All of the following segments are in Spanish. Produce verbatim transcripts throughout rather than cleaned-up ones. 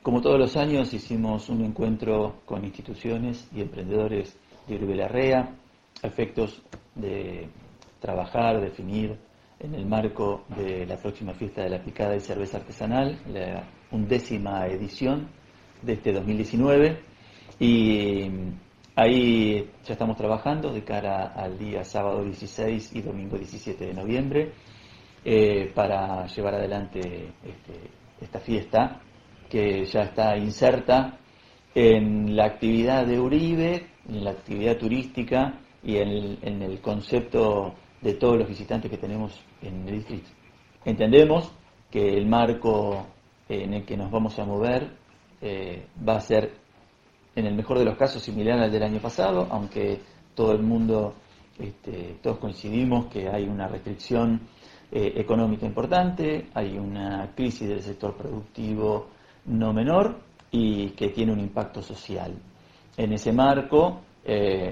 Como todos los años, hicimos un encuentro con instituciones y emprendedores de Uribe Larrea, a efectos de trabajar, definir en el marco de la próxima fiesta de la picada y cerveza artesanal, la undécima edición de este dos mil diecinueve, y ahí ya estamos trabajando de cara al día sábado dieciséis y domingo diecisiete de noviembre eh, para llevar adelante este, esta fiesta que ya está inserta en la actividad de Uribe, en la actividad turística y en, en el concepto de todos los visitantes que tenemos en el distrito. Entendemos que el marco en el que nos vamos a mover eh, va a ser, en el mejor de los casos, similar al del año pasado, aunque todo el mundo, este, todos coincidimos que hay una restricción eh, económica importante, hay una crisis del sector productivo no menor y que tiene un impacto social. En ese marco eh,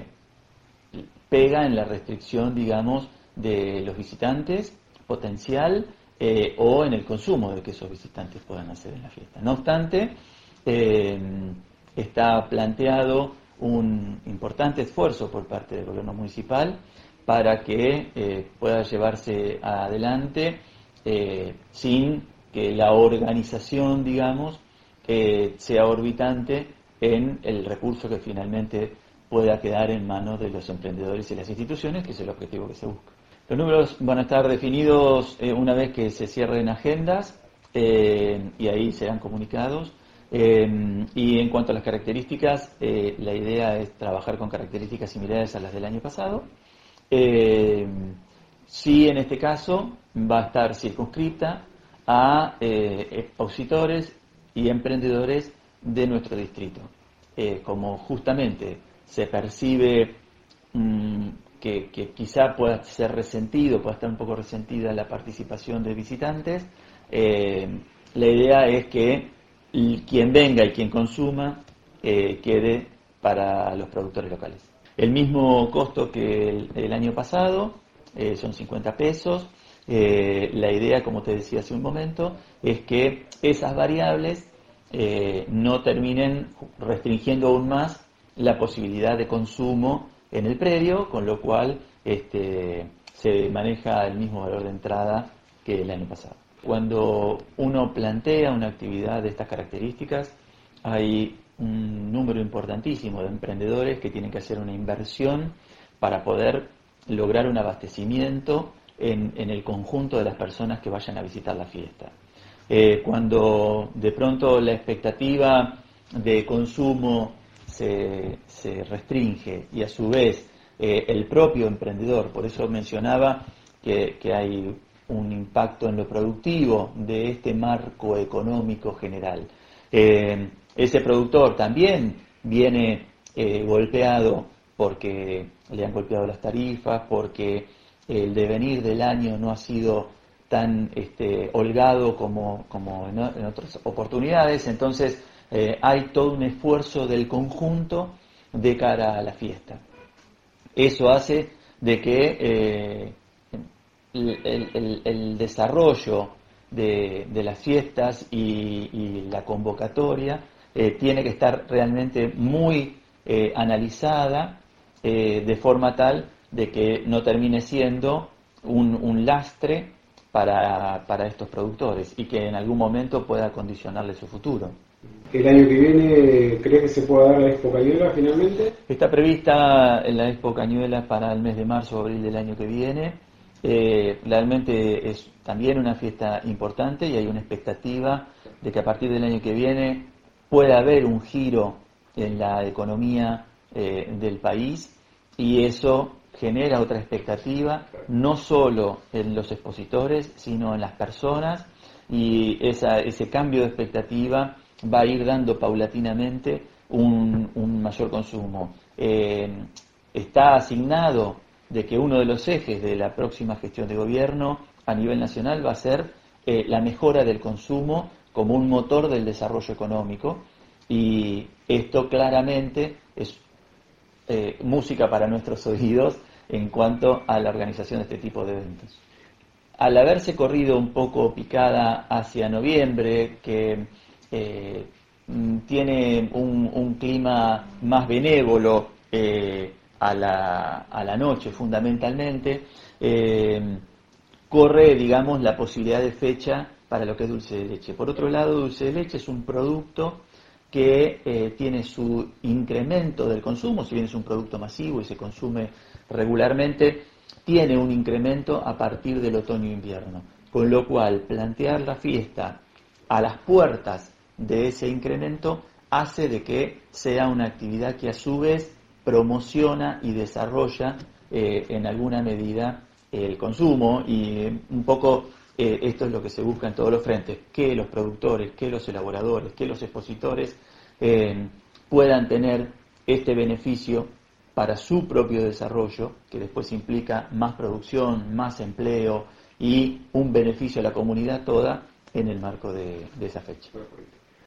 pega en la restricción, digamos, de los visitantes potencial eh, o en el consumo de que esos visitantes puedan hacer en la fiesta. No obstante, eh, está planteado un importante esfuerzo por parte del gobierno municipal para que eh, pueda llevarse adelante eh, sin que la organización, digamos, eh, sea orbitante en el recurso que finalmente pueda quedar en manos de los emprendedores y las instituciones, que es el objetivo que se busca. Los números van a estar definidos eh, una vez que se cierren agendas eh, y ahí serán comunicados. Eh, y en cuanto a las características, eh, la idea es trabajar con características similares a las del año pasado. Eh, sí, en este caso va a estar circunscrita a eh, expositores y emprendedores de nuestro distrito. Eh, como justamente se percibe mmm, que, que quizá pueda ser resentido, pueda estar un poco resentida la participación de visitantes, eh, la idea es que quien venga y quien consuma eh, quede para los productores locales. El mismo costo que el, el año pasado, eh, son cincuenta pesos. Eh, la idea, como te decía hace un momento, es que esas variables eh, no terminen restringiendo aún más la posibilidad de consumo en el predio, con lo cual este, se maneja el mismo valor de entrada que el año pasado. Cuando uno plantea una actividad de estas características, hay un número importantísimo de emprendedores que tienen que hacer una inversión para poder lograr un abastecimiento en, en el conjunto de las personas que vayan a visitar la fiesta. Eh, cuando de pronto la expectativa de consumo se, se restringe y a su vez eh, el propio emprendedor, por eso mencionaba que, que hay un impacto en lo productivo de este marco económico general. Eh, ese productor también viene eh, golpeado porque le han golpeado las tarifas, porque el devenir del año no ha sido tan este, holgado como, como en, en otras oportunidades, entonces eh, hay todo un esfuerzo del conjunto de cara a la fiesta. Eso hace de que eh, el, el, el desarrollo de, de las fiestas y, y la convocatoria eh, tiene que estar realmente muy eh, analizada eh, de forma tal de que no termine siendo un, un lastre para, para estos productores y que en algún momento pueda condicionarle su futuro. ¿El año que viene crees que se pueda dar la Expo Cañuelas finalmente? Está prevista la Expo Cañuelas para el mes de marzo o abril del año que viene. Eh, realmente es también una fiesta importante y hay una expectativa de que a partir del año que viene pueda haber un giro en la economía eh, del país, y eso genera otra expectativa, no solo en los expositores, sino en las personas, y esa, ese cambio de expectativa va a ir dando paulatinamente un, un mayor consumo. Eh, está asignado de que uno de los ejes de la próxima gestión de gobierno a nivel nacional va a ser eh, la mejora del consumo como un motor del desarrollo económico, y esto claramente es eh, música para nuestros oídos en cuanto a la organización de este tipo de eventos. Al haberse corrido un poco picada hacia noviembre, que eh, tiene un, un clima más benévolo eh, a, la, a la noche fundamentalmente, eh, corre, digamos, la posibilidad de fecha para lo que es dulce de leche. Por otro lado, dulce de leche es un producto que eh, tiene su incremento del consumo, si bien es un producto masivo y se consume regularmente, tiene un incremento a partir del otoño-invierno, con lo cual plantear la fiesta a las puertas de ese incremento hace de que sea una actividad que a su vez promociona y desarrolla eh, en alguna medida el consumo, y eh, un poco eh, esto es lo que se busca en todos los frentes, que los productores, que los elaboradores, que los expositores eh, puedan tener este beneficio para su propio desarrollo, que después implica más producción, más empleo y un beneficio a la comunidad toda en el marco de, de esa fecha.